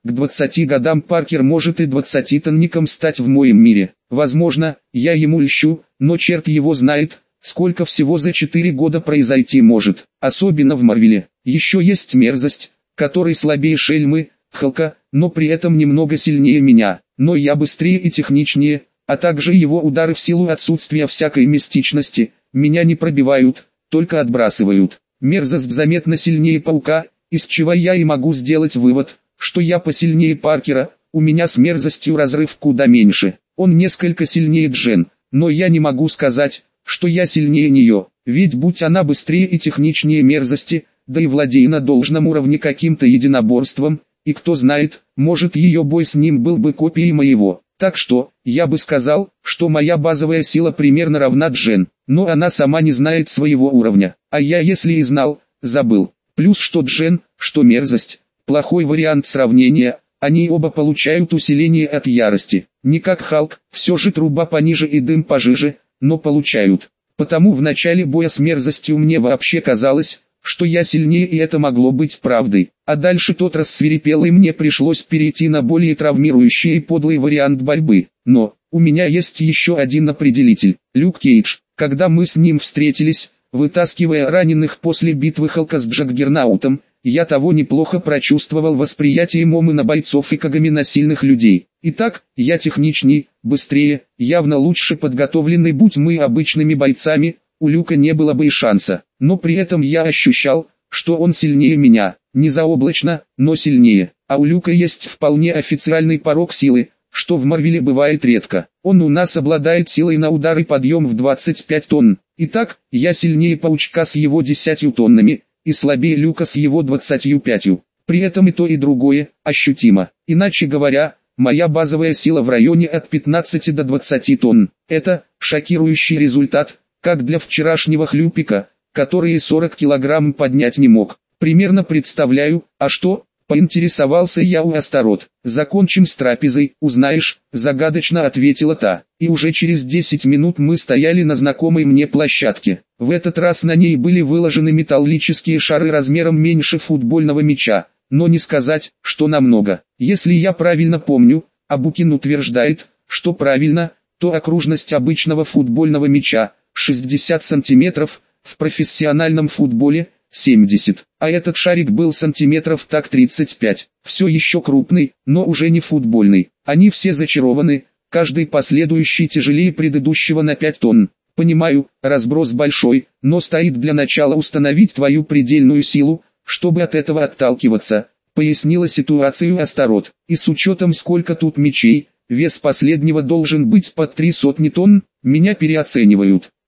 к 20 годам Паркер может и 20-тонником стать в моем мире. Возможно, я ему льщу, но черт его знает, сколько всего за 4 года произойти может. Особенно в Марвеле. Еще есть мерзость, который слабее Шельмы, Халка, но при этом немного сильнее меня. Но я быстрее и техничнее, а также его удары в силу отсутствия всякой мистичности, меня не пробивают, только отбрасывают. Мерзость заметно сильнее Паука, из чего я и могу сделать вывод, что я посильнее Паркера, у меня с мерзостью разрыв куда меньше. Он несколько сильнее Джен, но я не могу сказать, что я сильнее нее, ведь будь она быстрее и техничнее мерзости, да и владея на должном уровне каким-то единоборством, и кто знает, может ее бой с ним был бы копией моего. Так что, я бы сказал, что моя базовая сила примерно равна Джен, но она сама не знает своего уровня, а я если и знал, забыл. Плюс что Джен, что мерзость, плохой вариант сравнения, они оба получают усиление от ярости. Не как Халк, все же труба пониже и дым пожиже, но получают. Потому в начале боя с мерзостью мне вообще казалось, что я сильнее и это могло быть правдой. А дальше тот рассвирепел и мне пришлось перейти на более травмирующий и подлый вариант борьбы. Но, у меня есть еще один определитель. Люк Кейдж. Когда мы с ним встретились, вытаскивая раненых после битвы Халка с Джаггернаутом, я того неплохо прочувствовал восприятием Омы бойцов и Кагами на сильных людей. Итак, я техничней, быстрее, явно лучше подготовленный, будь мы обычными бойцами, у Люка не было бы и шанса. Но при этом я ощущал, что он сильнее меня, не заоблачно, но сильнее. А у Люка есть вполне официальный порог силы, что в Марвеле бывает редко. Он у нас обладает силой на удар и подъем в 25 тонн. Итак, я сильнее Паучка с его 10 тоннами, и слабее Люка с его 25. При этом и то и другое ощутимо. Иначе говоря, моя базовая сила в районе от 15 до 20 тонн. Это шокирующий результат, как для вчерашнего хлюпика, который и 40 килограмм поднять не мог. Примерно представляю, а что? Поинтересовался я у Астарот. «Закончим с трапезой, узнаешь», — загадочно ответила та. И уже через 10 минут мы стояли на знакомой мне площадке. В этот раз на ней были выложены металлические шары размером меньше футбольного мяча, но не сказать, что намного. Если я правильно помню, а Букин утверждает, что правильно, то окружность обычного футбольного мяча 60 сантиметров, в профессиональном футболе 70, а этот шарик был сантиметров так 35, все еще крупный, но уже не футбольный. Они все зачарованы, каждый последующий тяжелее предыдущего на 5 тонн. Понимаю, разброс большой, но стоит для начала установить твою предельную силу, чтобы от этого отталкиваться, пояснила ситуацию Астарот. И с учетом сколько тут мечей, вес последнего должен быть под 300 тонн, меня переоценивают.